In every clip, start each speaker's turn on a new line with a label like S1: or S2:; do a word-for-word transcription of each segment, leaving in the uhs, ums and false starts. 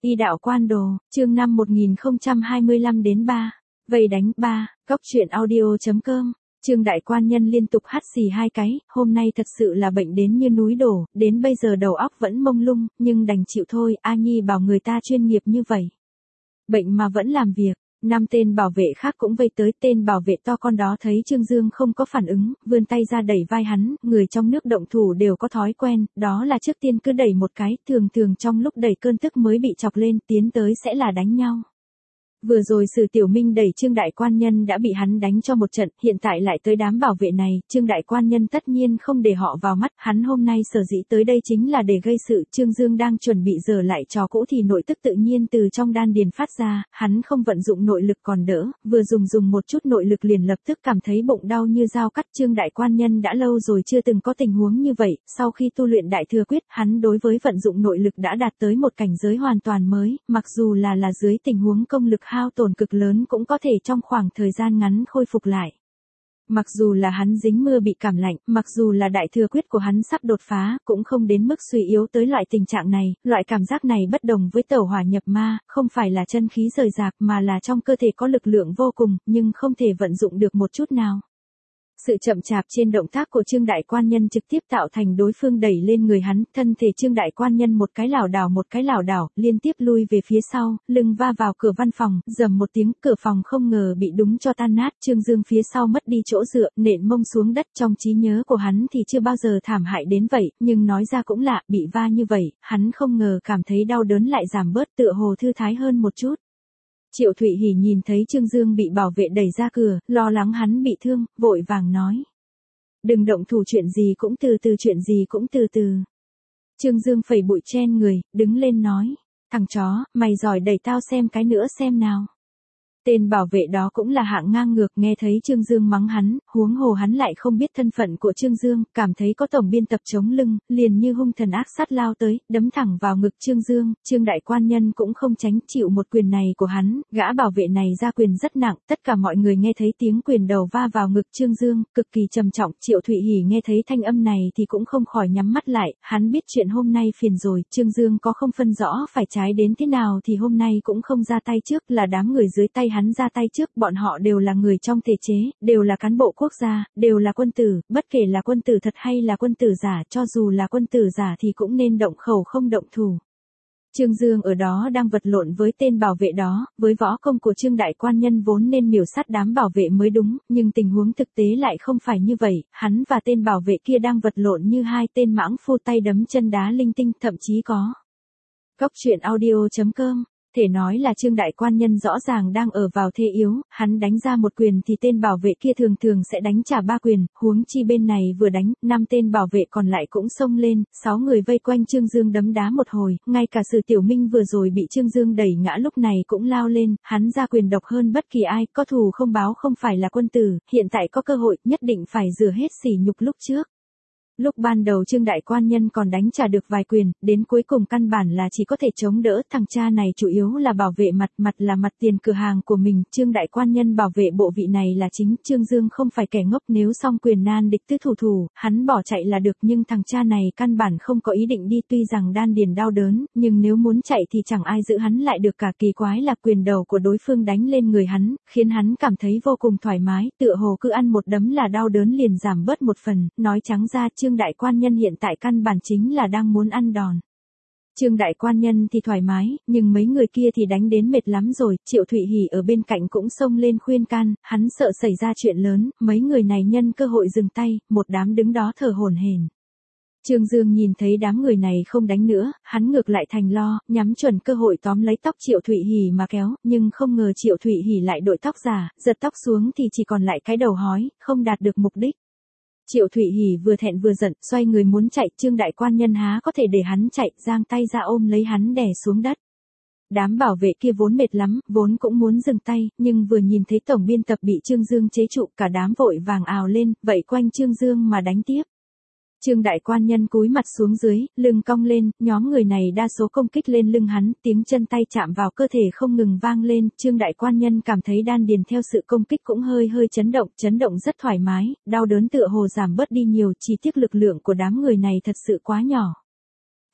S1: Y đạo quan đồ, chương năm một nghìn không trăm hai mươi lăm đến ba. Vây đánh ba, Cóc truyện audio.com. Trương đại quan nhân liên tục hắt xì hai cái, hôm nay thật sự là bệnh đến như núi đổ, đến bây giờ đầu óc vẫn mông lung, nhưng đành chịu thôi, A Nhi bảo người ta chuyên nghiệp như vậy. Bệnh mà vẫn làm việc. Năm tên bảo vệ khác cũng vây tới, tên bảo vệ to con đó thấy Trương Dương không có phản ứng, vươn tay ra đẩy vai hắn, người trong nước động thủ đều có thói quen, đó là trước tiên cứ đẩy một cái, thường thường trong lúc đẩy cơn tức mới bị chọc lên, tiến tới sẽ là đánh nhau. Vừa rồi Sử Tiểu Minh đẩy Trương đại quan nhân đã bị hắn đánh cho một trận, hiện tại lại tới đám bảo vệ này, Trương đại quan nhân tất nhiên không để họ vào mắt, hắn hôm nay sở dĩ tới đây chính là để gây sự. Trương Dương đang chuẩn bị giở lại trò cũ thì nội tức tự nhiên từ trong đan điền phát ra, hắn không vận dụng nội lực còn đỡ, vừa dùng dùng một chút nội lực liền lập tức cảm thấy bụng đau như dao cắt. Trương đại quan nhân đã lâu rồi chưa từng có tình huống như vậy, sau khi tu luyện đại thừa quyết, hắn đối với vận dụng nội lực đã đạt tới một cảnh giới hoàn toàn mới, mặc dù là là dưới tình huống công lực hao tổn cực lớn cũng có thể trong khoảng thời gian ngắn khôi phục lại. Mặc dù là hắn dính mưa bị cảm lạnh, mặc dù là đại thừa quyết của hắn sắp đột phá, cũng không đến mức suy yếu tới loại tình trạng này, loại cảm giác này bất đồng với tẩu hỏa nhập ma, không phải là chân khí rời rạc mà là trong cơ thể có lực lượng vô cùng, nhưng không thể vận dụng được một chút nào. Sự chậm chạp trên động tác của Trương đại quan nhân trực tiếp tạo thành đối phương đẩy lên người hắn, thân thể Trương đại quan nhân một cái lảo đảo một cái lảo đảo, liên tiếp lui về phía sau, lưng va vào cửa văn phòng, rầm một tiếng, cửa phòng không ngờ bị đúng cho tan nát. Trương Dương phía sau mất đi chỗ dựa, nện mông xuống đất. Trong trí nhớ của hắn thì chưa bao giờ thảm hại đến vậy, nhưng nói ra cũng lạ, bị va như vậy, hắn không ngờ cảm thấy đau đớn lại giảm bớt, tựa hồ thư thái hơn một chút. Triệu Thụy Hỉ nhìn thấy Trương Dương bị bảo vệ đẩy ra cửa, lo lắng hắn bị thương, vội vàng nói. Đừng động thủ, chuyện gì cũng từ từ, chuyện gì cũng từ từ. Trương Dương phẩy bụi chen người, đứng lên nói. Thằng chó, mày giỏi đẩy tao xem cái nữa xem nào. Tên bảo vệ đó cũng là hạng ngang ngược, nghe thấy Trương Dương mắng hắn, huống hồ hắn lại không biết thân phận của Trương Dương, cảm thấy có tổng biên tập chống lưng, liền như hung thần ác sát lao tới, đấm thẳng vào ngực Trương Dương. Trương đại quan nhân cũng không tránh chịu một quyền này của hắn, gã bảo vệ này ra quyền rất nặng, tất cả mọi người nghe thấy tiếng quyền đầu va vào ngực Trương Dương, cực kỳ trầm trọng. Triệu Thụy Hỉ nghe thấy thanh âm này thì cũng không khỏi nhắm mắt lại, hắn biết chuyện hôm nay phiền rồi, Trương Dương có không phân rõ phải trái đến thế nào thì hôm nay cũng không ra tay trước, là đám người dưới tay hắn ra tay trước, bọn họ đều là người trong thể chế, đều là cán bộ quốc gia, đều là quân tử, bất kể là quân tử thật hay là quân tử giả, cho dù là quân tử giả thì cũng nên động khẩu không động thủ. Trương Dương ở đó đang vật lộn với tên bảo vệ đó, với võ công của Trương đại quan nhân vốn nên miểu sát đám bảo vệ mới đúng, nhưng tình huống thực tế lại không phải như vậy, hắn và tên bảo vệ kia đang vật lộn như hai tên mãng phu, tay đấm chân đá linh tinh, thậm chí có. Cóc truyện audio.com. Thể nói là Trương đại quan nhân rõ ràng đang ở vào thế yếu, hắn đánh ra một quyền thì tên bảo vệ kia thường thường sẽ đánh trả ba quyền, huống chi bên này vừa đánh, năm tên bảo vệ còn lại cũng xông lên, sáu người vây quanh Trương Dương đấm đá một hồi, ngay cả Sử Tiểu Minh vừa rồi bị Trương Dương đẩy ngã lúc này cũng lao lên, hắn ra quyền độc hơn bất kỳ ai, có thù không báo không phải là quân tử, hiện tại có cơ hội, nhất định phải rửa hết sỉ nhục lúc trước. Lúc ban đầu Trương đại quan nhân còn đánh trả được vài quyền, đến cuối cùng căn bản là chỉ có thể chống đỡ. Thằng cha này chủ yếu là bảo vệ mặt, mặt là mặt tiền cửa hàng của mình, Trương đại quan nhân bảo vệ bộ vị này là chính. Trương Dương không phải kẻ ngốc, nếu xong quyền nan địch tứ thủ thủ, hắn bỏ chạy là được, nhưng thằng cha này căn bản không có ý định đi, tuy rằng đan điền đau đớn, nhưng nếu muốn chạy thì chẳng ai giữ hắn lại được cả. Kỳ quái là quyền đầu của đối phương đánh lên người hắn, khiến hắn cảm thấy vô cùng thoải mái, tựa hồ cứ ăn một đấm là đau đớn liền giảm bớt một phần, nói trắng ra Trương đại quan nhân hiện tại căn bản chính là đang muốn ăn đòn. Trương đại quan nhân thì thoải mái, nhưng mấy người kia thì đánh đến mệt lắm rồi. Triệu Thụy Hỉ ở bên cạnh cũng xông lên khuyên can, hắn sợ xảy ra chuyện lớn, mấy người này nhân cơ hội dừng tay, một đám đứng đó thở hổn hển. Trương Dương nhìn thấy đám người này không đánh nữa, hắn ngược lại thành lo, nhắm chuẩn cơ hội tóm lấy tóc Triệu Thụy Hỉ mà kéo, nhưng không ngờ Triệu Thụy Hỉ lại đội tóc giả, giật tóc xuống thì chỉ còn lại cái đầu hói, không đạt được mục đích. Triệu Thụy Hỉ vừa thẹn vừa giận, xoay người muốn chạy, Trương đại quan nhân há có thể để hắn chạy, giang tay ra ôm lấy hắn đè xuống đất. Đám bảo vệ kia vốn mệt lắm, vốn cũng muốn dừng tay, nhưng vừa nhìn thấy tổng biên tập bị Trương Dương chế trụ, cả đám vội vàng ào lên, vậy quanh Trương Dương mà đánh tiếp. Trương đại quan nhân cúi mặt xuống dưới, lưng cong lên, nhóm người này đa số công kích lên lưng hắn, tiếng chân tay chạm vào cơ thể không ngừng vang lên. Trương đại quan nhân cảm thấy đan điền theo sự công kích cũng hơi hơi chấn động, chấn động rất thoải mái, đau đớn tựa hồ giảm bớt đi nhiều, chỉ tiếc lực lượng của đám người này thật sự quá nhỏ.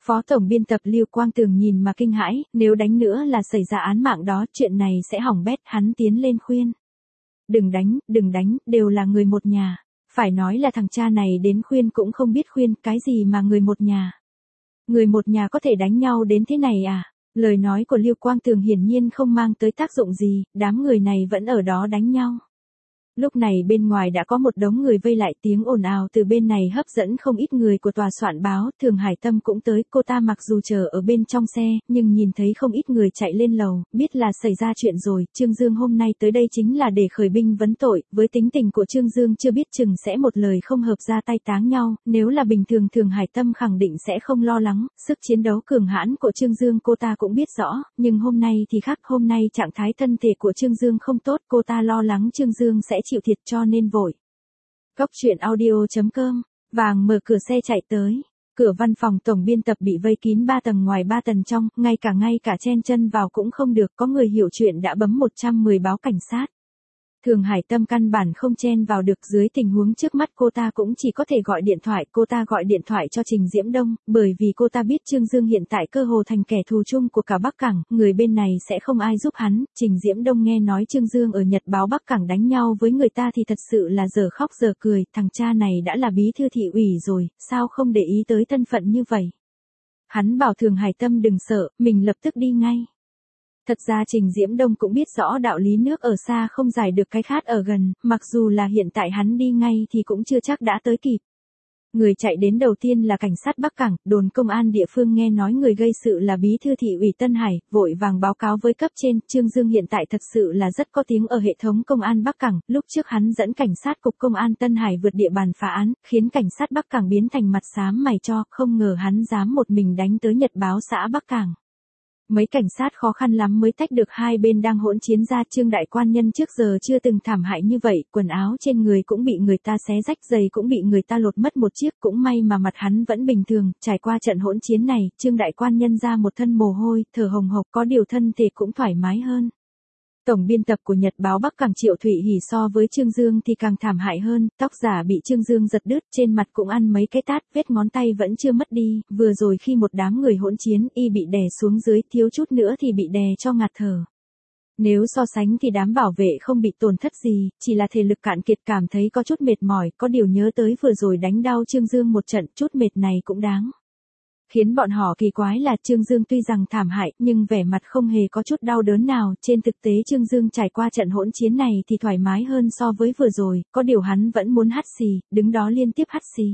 S1: Phó tổng biên tập Lưu Quang Tường nhìn mà kinh hãi, nếu đánh nữa là xảy ra án mạng đó, chuyện này sẽ hỏng bét, hắn tiến lên khuyên. Đừng đánh, đừng đánh, đều là người một nhà. Phải nói là thằng cha này đến khuyên cũng không biết khuyên, cái gì mà người một nhà. Người một nhà có thể đánh nhau đến thế này à? Lời nói của Lưu Quang Tường hiển nhiên không mang tới tác dụng gì, đám người này vẫn ở đó đánh nhau. Lúc này bên ngoài đã có một đống người vây lại, tiếng ồn ào từ bên này hấp dẫn không ít người của tòa soạn báo. Thường Hải Tâm cũng tới, cô ta mặc dù chờ ở bên trong xe, nhưng nhìn thấy không ít người chạy lên lầu, biết là xảy ra chuyện rồi. Trương Dương hôm nay tới đây chính là để khởi binh vấn tội, với tính tình của Trương Dương chưa biết chừng sẽ một lời không hợp ra tay táng nhau, nếu là bình thường Thường Hải Tâm khẳng định sẽ không lo lắng, sức chiến đấu cường hãn của Trương Dương cô ta cũng biết rõ, nhưng hôm nay thì khác, hôm nay trạng thái thân thể của Trương Dương không tốt, cô ta lo lắng Trương Dương sẽ chịu thiệt cho nên vội. Góc truyện audio chấm com, vàng mở cửa xe chạy tới. Cửa văn phòng tổng biên tập bị vây kín ba tầng ngoài ba tầng trong, ngay cả ngay cả chen chân vào cũng không được, có người hiểu chuyện đã bấm một trăm mười báo cảnh sát. Thường Hải Tâm căn bản không chen vào được, dưới tình huống trước mắt cô ta cũng chỉ có thể gọi điện thoại, cô ta gọi điện thoại cho Trình Diễm Đông, bởi vì cô ta biết Trương Dương hiện tại cơ hồ thành kẻ thù chung của cả Bắc Cảng, người bên này sẽ không ai giúp hắn. Trình Diễm Đông nghe nói Trương Dương ở Nhật báo Bắc Cảng đánh nhau với người ta thì thật sự là giờ khóc giờ cười, thằng cha này đã là bí thư thị ủy rồi, sao không để ý tới thân phận như vậy. Hắn bảo Thường Hải Tâm đừng sợ, mình lập tức đi ngay. Thật ra Trình Diễm Đông cũng biết rõ đạo lý nước ở xa không giải được cái khát ở gần, mặc dù là hiện tại hắn đi ngay thì cũng chưa chắc đã tới kịp. Người chạy đến đầu tiên là cảnh sát Bắc Cảng, đồn công an địa phương nghe nói người gây sự là bí thư thị ủy Tân Hải, vội vàng báo cáo với cấp trên. Trương Dương hiện tại thật sự là rất có tiếng ở hệ thống công an Bắc Cảng, lúc trước hắn dẫn cảnh sát cục công an Tân Hải vượt địa bàn phá án, khiến cảnh sát Bắc Cảng biến thành mặt xám mày cho, không ngờ hắn dám một mình đánh tới Nhật báo xã Bắc Cảng. Mấy cảnh sát khó khăn lắm mới tách được hai bên đang hỗn chiến ra. Trương đại quan nhân trước giờ chưa từng thảm hại như vậy, quần áo trên người cũng bị người ta xé rách, giày cũng bị người ta lột mất một chiếc, cũng may mà mặt hắn vẫn bình thường. Trải qua trận hỗn chiến này, Trương đại quan nhân ra một thân mồ hôi, thở hồng hộc, có điều thân thể cũng thoải mái hơn. Tổng biên tập của Nhật báo Bắc Cảng Triệu Thụy Hỉ so với Trương Dương thì càng thảm hại hơn, tóc giả bị Trương Dương giật đứt, trên mặt cũng ăn mấy cái tát, vết ngón tay vẫn chưa mất đi, vừa rồi khi một đám người hỗn chiến, y bị đè xuống dưới, thiếu chút nữa thì bị đè cho ngạt thở. Nếu so sánh thì đám bảo vệ không bị tổn thất gì, chỉ là thể lực cạn kiệt, cảm thấy có chút mệt mỏi, có điều nhớ tới vừa rồi đánh đau Trương Dương một trận, chút mệt này cũng đáng. Khiến bọn họ kỳ quái là Trương Dương tuy rằng thảm hại, nhưng vẻ mặt không hề có chút đau đớn nào, trên thực tế Trương Dương trải qua trận hỗn chiến này thì thoải mái hơn so với vừa rồi, có điều hắn vẫn muốn hắt xì, đứng đó liên tiếp hắt xì.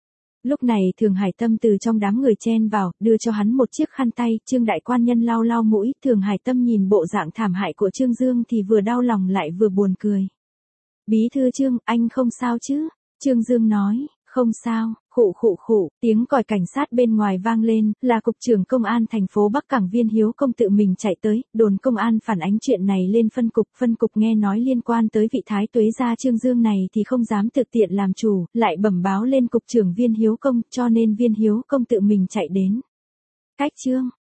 S1: Lúc này Thường Hải Tâm từ trong đám người chen vào, đưa cho hắn một chiếc khăn tay, Trương đại quan nhân lau lau mũi, Thường Hải Tâm nhìn bộ dạng thảm hại của Trương Dương thì vừa đau lòng lại vừa buồn cười. Bí thư Trương, anh không sao chứ? Trương Dương nói. Không sao, khụ khụ khụ, tiếng còi cảnh sát bên ngoài vang lên, là cục trưởng công an thành phố Bắc Cảng Viên Hiếu Công tự mình chạy tới, đồn công an phản ánh chuyện này lên phân cục, phân cục nghe nói liên quan tới vị thái tuế gia Trương Dương này thì không dám thực tiện làm chủ, lại bẩm báo lên cục trưởng Viên Hiếu Công, cho nên Viên Hiếu Công tự mình chạy đến. Cách Trương